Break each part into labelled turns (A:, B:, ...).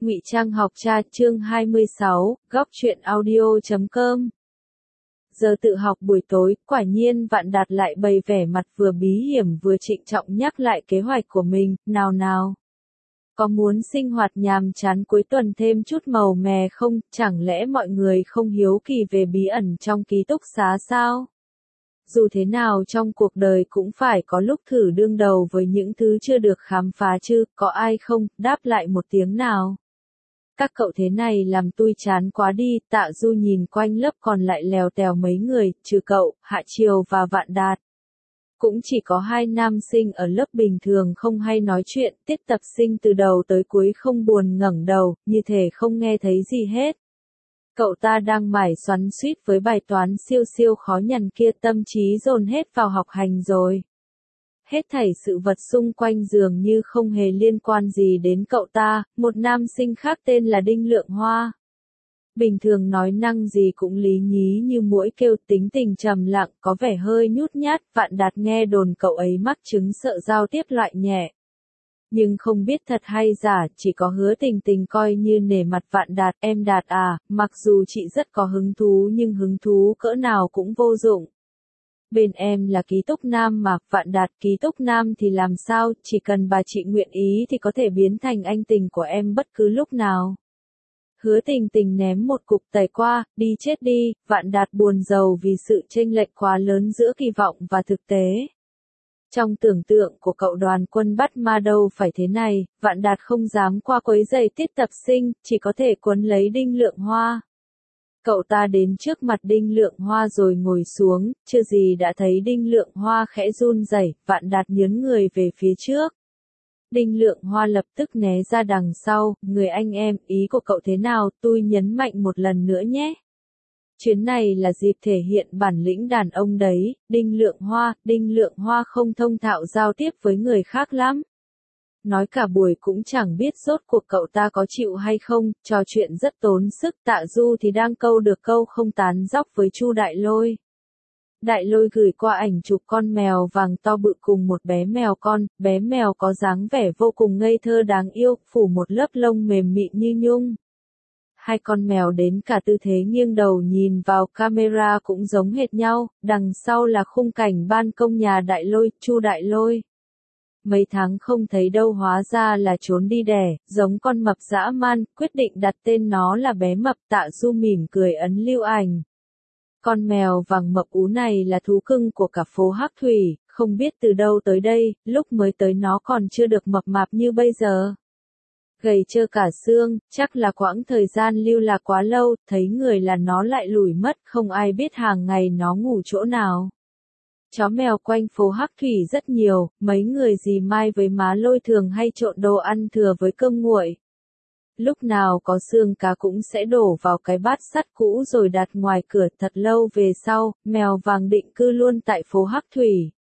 A: Ngụy Trang học cha chương 26, góc truyện audio.com. Giờ tự học buổi tối, quả nhiên Vạn Đạt lại bày vẻ mặt vừa bí hiểm vừa trịnh trọng nhắc lại kế hoạch của mình, nào. Có muốn sinh hoạt nhàm chán cuối tuần thêm chút màu mè không, chẳng lẽ mọi người không hiếu kỳ về bí ẩn trong ký túc xá sao? Dù thế nào trong cuộc đời cũng phải có lúc thử đương đầu với những thứ chưa được khám phá chứ, có ai không, đáp lại một tiếng nào. Các cậu thế này làm tui chán quá đi, Tạ Du nhìn quanh lớp còn lại lèo tèo mấy người, trừ cậu, Hạ Triều và Vạn Đạt. Cũng chỉ có hai nam sinh ở lớp bình thường không hay nói chuyện, tiết tập sinh từ đầu tới cuối không buồn ngẩng đầu, như thể không nghe thấy gì hết. Cậu ta đang mải xoắn xuýt với bài toán siêu khó nhằn kia, tâm trí dồn hết vào học hành rồi. Hết thảy sự vật xung quanh dường như không hề liên quan gì đến cậu ta, một nam sinh khác tên là Đinh Lượng Hoa. Bình thường nói năng gì cũng lý nhí như muỗi kêu, tính tình trầm lặng, có vẻ hơi nhút nhát. Vạn Đạt nghe đồn cậu ấy mắc chứng sợ giao tiếp loại nhẹ. Nhưng không biết thật hay giả, chỉ có Hứa Tình coi như nể mặt Vạn Đạt. Em Đạt à, mặc dù chị rất có hứng thú nhưng hứng thú cỡ nào cũng vô dụng. Bên em là ký túc nam mà. Vạn Đạt, ký túc nam thì làm sao, chỉ cần bà chị nguyện ý thì có thể biến thành anh tình của em bất cứ lúc nào. Hứa Tình ném một cục tẩy qua, đi chết đi. Vạn Đạt buồn rầu vì sự chênh lệch quá lớn giữa kỳ vọng và thực tế. Trong tưởng tượng của cậu Đoàn Quân bắt ma đâu phải thế này, Vạn Đạt không dám qua quấy rầy tiết tập sinh, chỉ có thể quấn lấy Đinh Lượng Hoa. Cậu ta đến trước mặt Đinh Lượng Hoa rồi ngồi xuống, chưa gì đã thấy Đinh Lượng Hoa khẽ run rẩy. Vạn Đạt nhấn người về phía trước. Đinh Lượng Hoa lập tức né ra đằng sau, người anh em, ý của cậu thế nào, tôi nhấn mạnh một lần nữa nhé. Chuyến này là dịp thể hiện bản lĩnh đàn ông đấy. Đinh Lượng Hoa không thông thạo giao tiếp với người khác lắm. Nói cả buổi cũng chẳng biết rốt cuộc cậu ta có chịu hay không, trò chuyện rất tốn sức. Tạ Du thì đang câu được câu không tán dóc với Chu Đại Lôi. Đại Lôi gửi qua ảnh chụp con mèo vàng to bự cùng một bé mèo con, bé mèo có dáng vẻ vô cùng ngây thơ đáng yêu, phủ một lớp lông mềm mịn như nhung. Hai con mèo đến cả tư thế nghiêng đầu nhìn vào camera cũng giống hệt nhau, đằng sau là khung cảnh ban công nhà Đại Lôi, Chu Đại Lôi. Mấy tháng không thấy đâu hóa ra là trốn đi đẻ, giống con mập dã man, quyết định đặt tên nó là bé mập. Tạ Du mỉm cười ấn lưu ảnh. Con mèo vàng mập ú này là thú cưng của cả phố Hắc Thủy, không biết từ đâu tới đây, lúc mới tới nó còn chưa được mập mạp như bây giờ. Gầy trơ cả xương, chắc là quãng thời gian lưu lạc quá lâu, thấy người là nó lại lủi mất, không ai biết hàng ngày nó ngủ chỗ nào. Chó mèo quanh phố Hắc Thủy rất nhiều, mấy người dì Mai với má Lôi thường hay trộn đồ ăn thừa với cơm nguội. Lúc nào có xương cá cũng sẽ đổ vào cái bát sắt cũ rồi đặt ngoài cửa. Thật lâu về sau, mèo vàng định cư luôn tại phố Hắc Thủy.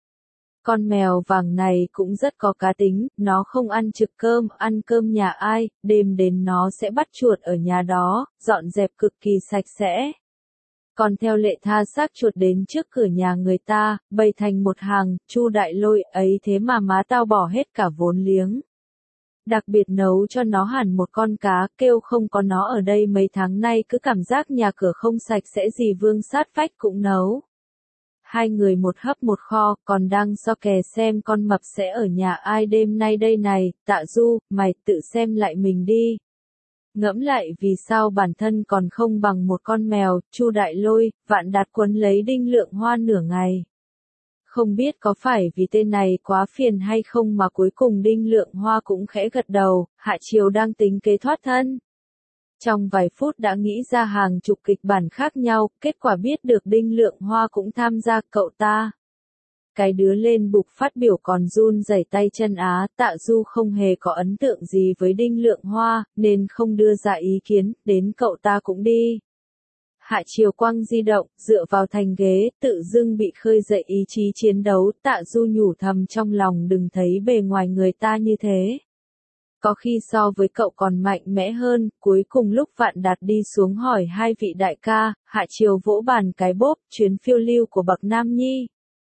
A: Con mèo vàng này cũng rất có cá tính, nó không ăn trực cơm, ăn cơm nhà ai, đêm đến nó sẽ bắt chuột ở nhà đó, dọn dẹp cực kỳ sạch sẽ. Còn theo lệ tha xác chuột đến trước cửa nhà người ta, bày thành một hàng. Chu Đại Lôi, ấy thế mà má tao bỏ hết cả vốn liếng. Đặc biệt nấu cho nó hẳn một con cá, kêu không có nó ở đây mấy tháng nay cứ cảm giác nhà cửa không sạch sẽ gì, Vương Sát Phách cũng nấu. Hai người một hấp một kho, còn đang so kè xem con mập sẽ ở nhà ai đêm nay đây này. Tạ Du, mày tự xem lại mình đi. Ngẫm lại vì sao bản thân còn không bằng một con mèo. Chu Đại Lôi, Vạn Đạt quấn lấy Đinh Lượng Hoa nửa ngày. Không biết có phải vì tên này quá phiền hay không mà cuối cùng Đinh Lượng Hoa cũng khẽ gật đầu. Hạ Triều đang tính kế thoát thân. Trong vài phút đã nghĩ ra hàng chục kịch bản khác nhau, kết quả biết được Đinh Lượng Hoa cũng tham gia. Cậu ta, cái đứa lên bục phát biểu còn run rẩy tay chân á. Tạ Du không hề có ấn tượng gì với Đinh Lượng Hoa, nên không đưa ra ý kiến, đến cậu ta cũng đi. Hạ Triều quăng di động, dựa vào thành ghế, tự dưng bị khơi dậy ý chí chiến đấu. Tạ Du nhủ thầm trong lòng, đừng thấy bề ngoài người ta như thế. Có khi so với cậu còn mạnh mẽ hơn. Cuối cùng lúc Vạn Đạt đi xuống hỏi hai vị đại ca, Hạ Triều vỗ bàn cái bốp, chuyến phiêu lưu của bậc Nam Nhi.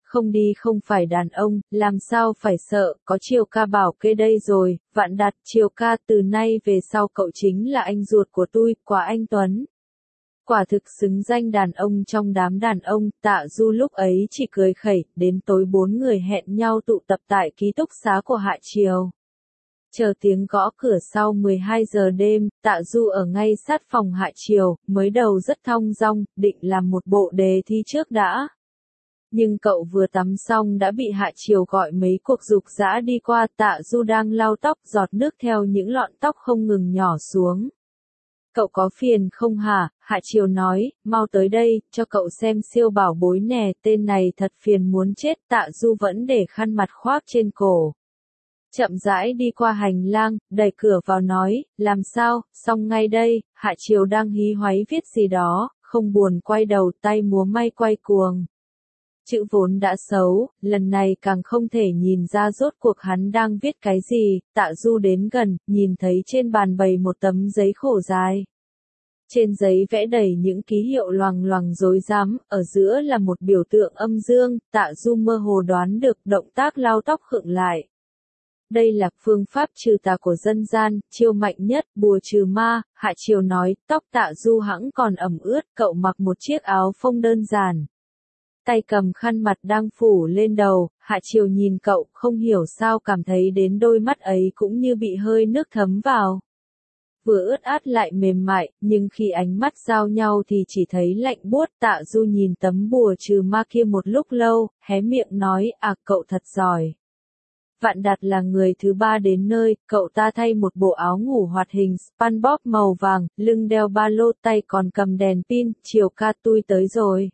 A: không đi không phải đàn ông, làm sao phải sợ, có Triều ca bảo kê đây rồi, Vạn Đạt, Triều ca từ nay về sau cậu chính là anh ruột của tôi, quả anh Tuấn. Quả thực xứng danh đàn ông trong đám đàn ông, Tạ Du lúc ấy chỉ cười khẩy, đến tối bốn người hẹn nhau tụ tập tại ký túc xá của Hạ Triều. Chờ tiếng gõ cửa sau 12 giờ đêm, Tạ Du ở ngay sát phòng Hạ Triều, mới đầu rất thong dong, định làm một bộ đề thi trước đã. Nhưng cậu vừa tắm xong đã bị Hạ Triều gọi mấy cuộc giục giã đi qua, Tạ Du đang lau tóc, giọt nước theo những lọn tóc không ngừng nhỏ xuống. Cậu có phiền không hả? Hạ Triều nói, mau tới đây, cho cậu xem siêu bảo bối nè, tên này thật phiền muốn chết, Tạ Du vẫn để khăn mặt khoác trên cổ. Chậm rãi đi qua hành lang, đẩy cửa vào nói, làm sao, xong ngay đây, Hạ Triều đang hí hoáy viết gì đó, không buồn quay đầu tay múa may quay cuồng. Chữ vốn đã xấu, lần này càng không thể nhìn ra rốt cuộc hắn đang viết cái gì, Tạ Du đến gần, nhìn thấy trên bàn bày một tấm giấy khổ dài. Trên giấy vẽ đầy những ký hiệu loằng loằng rối rắm, ở giữa là một biểu tượng âm dương, Tạ Du mơ hồ đoán được động tác lau tóc khựng lại. Đây là phương pháp trừ tà của dân gian, chiêu mạnh nhất, bùa trừ ma, Hạ Triều nói, tóc Tạ Du hẵng còn ẩm ướt, cậu mặc một chiếc áo phông đơn giản. Tay cầm khăn mặt đang phủ lên đầu, Hạ Triều nhìn cậu, không hiểu sao cảm thấy đến đôi mắt ấy cũng như bị hơi nước thấm vào. Vừa ướt át lại mềm mại, nhưng khi ánh mắt giao nhau thì chỉ thấy lạnh buốt. Tạ Du nhìn tấm bùa trừ ma kia một lúc lâu, hé miệng nói, à cậu thật giỏi. Vạn Đạt là người thứ ba đến nơi, cậu ta thay một bộ áo ngủ hoạt hình SpongeBob màu vàng, lưng đeo ba lô, tay còn cầm đèn pin, Triều ca tôi tới rồi.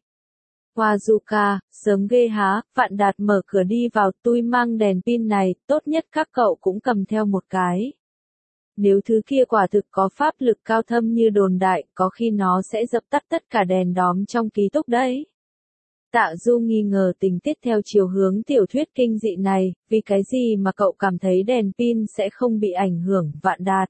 A: Wazuka, sớm ghê há, Vạn Đạt mở cửa đi vào, tôi mang đèn pin này, tốt nhất các cậu cũng cầm theo một cái. Nếu thứ kia quả thực có pháp lực cao thâm như đồn đại, có khi nó sẽ dập tắt tất cả đèn đóm trong ký túc đấy. Tạ Du nghi ngờ tình tiết theo chiều hướng tiểu thuyết kinh dị này, vì cái gì mà cậu cảm thấy đèn pin sẽ không bị ảnh hưởng, Vạn Đạt.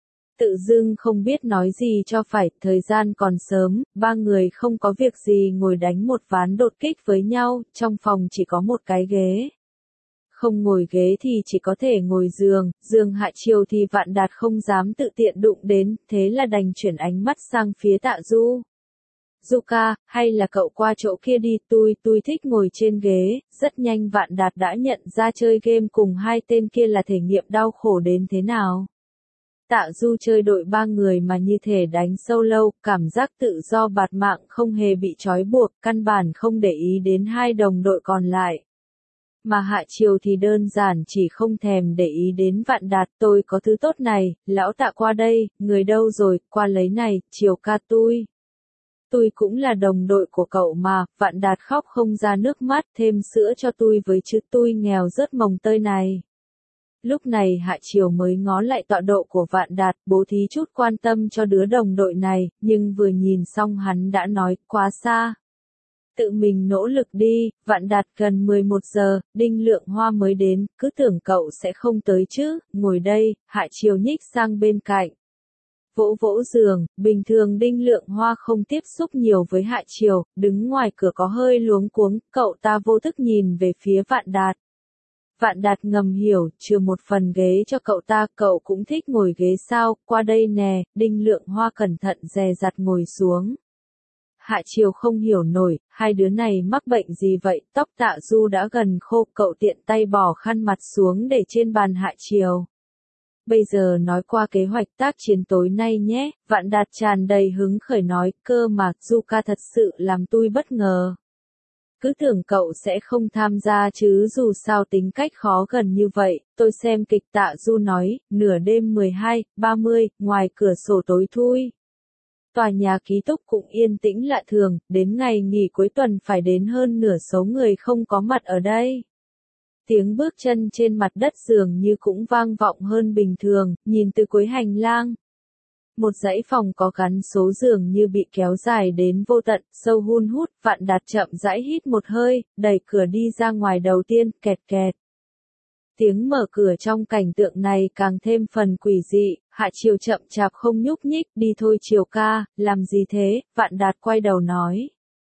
A: Tự dưng không biết nói gì cho phải, thời gian còn sớm, ba người không có việc gì ngồi đánh một ván đột kích với nhau, trong phòng chỉ có một cái ghế. Không ngồi ghế thì chỉ có thể ngồi giường, giường Hạ Triều thì Vạn Đạt không dám tự tiện đụng đến, thế là đành chuyển ánh mắt sang phía Tạ Du. Zuka, hay là cậu qua chỗ kia đi, tôi thích ngồi trên ghế. Rất nhanh Vạn Đạt đã nhận ra chơi game cùng hai tên kia là thể nghiệm đau khổ đến thế nào. Tạ Du chơi đội ba người mà như thể đánh solo, cảm giác tự do bạt mạng không hề bị trói buộc, căn bản không để ý đến hai đồng đội còn lại. Mà Hạ Triều thì đơn giản chỉ không thèm để ý đến Vạn Đạt, tôi có thứ tốt này, lão Tạ qua đây, người đâu rồi, qua lấy này, Triều ca tôi. Tôi cũng là đồng đội của cậu mà, Vạn Đạt khóc không ra nước mắt, thêm sữa cho tôi với chứ tôi nghèo rớt mồng tơi này. Lúc này Hạ Triều mới ngó lại tọa độ của Vạn Đạt, bố thí chút quan tâm cho đứa đồng đội này, nhưng vừa nhìn xong hắn đã nói, quá xa. Tự mình nỗ lực đi, Vạn Đạt gần 11 giờ, Đinh Lượng Hoa mới đến, cứ tưởng cậu sẽ không tới chứ, ngồi đây, Hạ Triều nhích sang bên cạnh. Vỗ vỗ giường, bình thường Đinh Lượng Hoa không tiếp xúc nhiều với Hạ Triều, đứng ngoài cửa có hơi luống cuống, cậu ta vô thức nhìn về phía Vạn Đạt. Vạn Đạt ngầm hiểu, trừ một phần ghế cho cậu ta, cậu cũng thích ngồi ghế sao, qua đây nè, Đinh Lượng Hoa cẩn thận dè dặt ngồi xuống. Hạ Triều không hiểu nổi, hai đứa này mắc bệnh gì vậy, tóc Tạ Du đã gần khô, cậu tiện tay bỏ khăn mặt xuống để trên bàn Hạ Triều. Bây giờ nói qua kế hoạch tác chiến tối nay nhé, Vạn Đạt tràn đầy hứng khởi nói, cơ mà, Zuka thật sự làm tôi bất ngờ. Cứ tưởng cậu sẽ không tham gia chứ dù sao tính cách khó gần như vậy, tôi xem kịch. Tạ Du nói, nửa đêm 12:30, ngoài cửa sổ tối thui. Tòa nhà ký túc cũng yên tĩnh lạ thường, đến ngày nghỉ cuối tuần phải đến hơn nửa số người không có mặt ở đây. Tiếng bước chân trên mặt đất dường như cũng vang vọng hơn bình thường, nhìn từ cuối hành lang. Một dãy phòng có gắn số giường như bị kéo dài đến vô tận, sâu hun hút, Vạn Đạt chậm rãi hít một hơi, đẩy cửa đi ra ngoài đầu tiên, kẹt kẹt. Tiếng mở cửa trong cảnh tượng này càng thêm phần quỷ dị, Hạ Triều chậm chạp không nhúc nhích, đi thôi Triều ca, làm gì thế, Vạn Đạt quay đầu nói.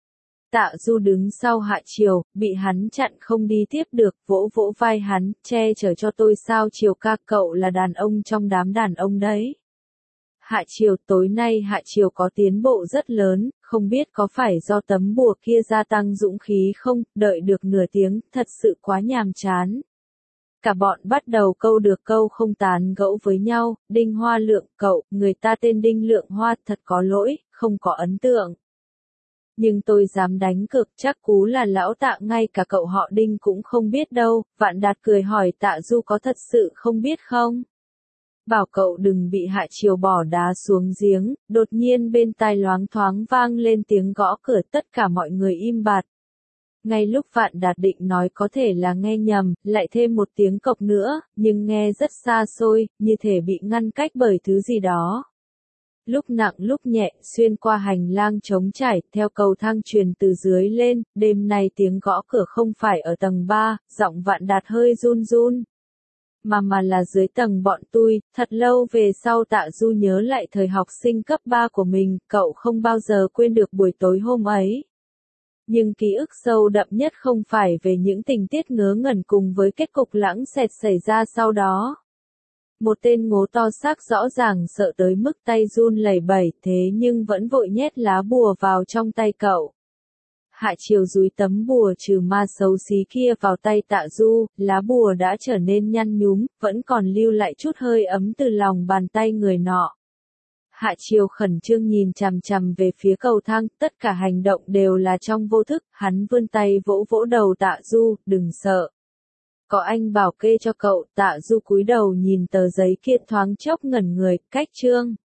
A: Tạ Du đứng sau Hạ Triều, bị hắn chặn không đi tiếp được, vỗ vỗ vai hắn, che chở cho tôi sao Triều ca, cậu là đàn ông trong đám đàn ông đấy. Hạ Triều, tối nay Hạ Triều có tiến bộ rất lớn, không biết có phải do tấm bùa kia gia tăng dũng khí không, đợi được nửa tiếng, thật sự quá nhàm chán. Cả bọn bắt đầu câu được câu không tán gẫu với nhau, Đinh Hoa Lượng, cậu, người ta tên Đinh Lượng Hoa, thật có lỗi, không có ấn tượng. Nhưng tôi dám đánh cược chắc cú là lão Tạ, ngay cả cậu họ Đinh cũng không biết đâu. Vạn Đạt cười hỏi Tạ Du có thật sự không biết không? Bảo cậu đừng bị Hạ Triều bỏ đá xuống giếng, đột nhiên bên tai loáng thoáng vang lên tiếng gõ cửa, tất cả mọi người im bặt. Ngay lúc Vạn Đạt định nói có thể là nghe nhầm, lại thêm một tiếng cộc nữa, nhưng nghe rất xa xôi, như thể bị ngăn cách bởi thứ gì đó. Lúc nặng lúc nhẹ, xuyên qua hành lang trống trải, theo cầu thang truyền từ dưới lên, đêm nay tiếng gõ cửa không phải ở tầng 3, giọng Vạn Đạt hơi run run. Mà là dưới tầng bọn tôi, thật lâu về sau Tạ Du nhớ lại thời học sinh cấp 3 của mình, cậu không bao giờ quên được buổi tối hôm ấy. Nhưng ký ức sâu đậm nhất không phải về những tình tiết ngớ ngẩn cùng với kết cục lãng xẹt xảy ra sau đó. Một tên ngố to xác rõ ràng sợ tới mức tay run lẩy bẩy, thế nhưng vẫn vội nhét lá bùa vào trong tay cậu. Hạ Triều dúi tấm bùa trừ ma xấu xí kia vào tay Tạ Du, lá bùa đã trở nên nhăn nhúm, vẫn còn lưu lại chút hơi ấm từ lòng bàn tay người nọ. Hạ Triều khẩn trương nhìn chằm chằm về phía cầu thang, tất cả hành động đều là trong vô thức, hắn vươn tay vỗ vỗ đầu Tạ Du, đừng sợ. Có anh bảo kê cho cậu, Tạ Du cúi đầu nhìn tờ giấy kia thoáng chốc ngẩn người, cách chương.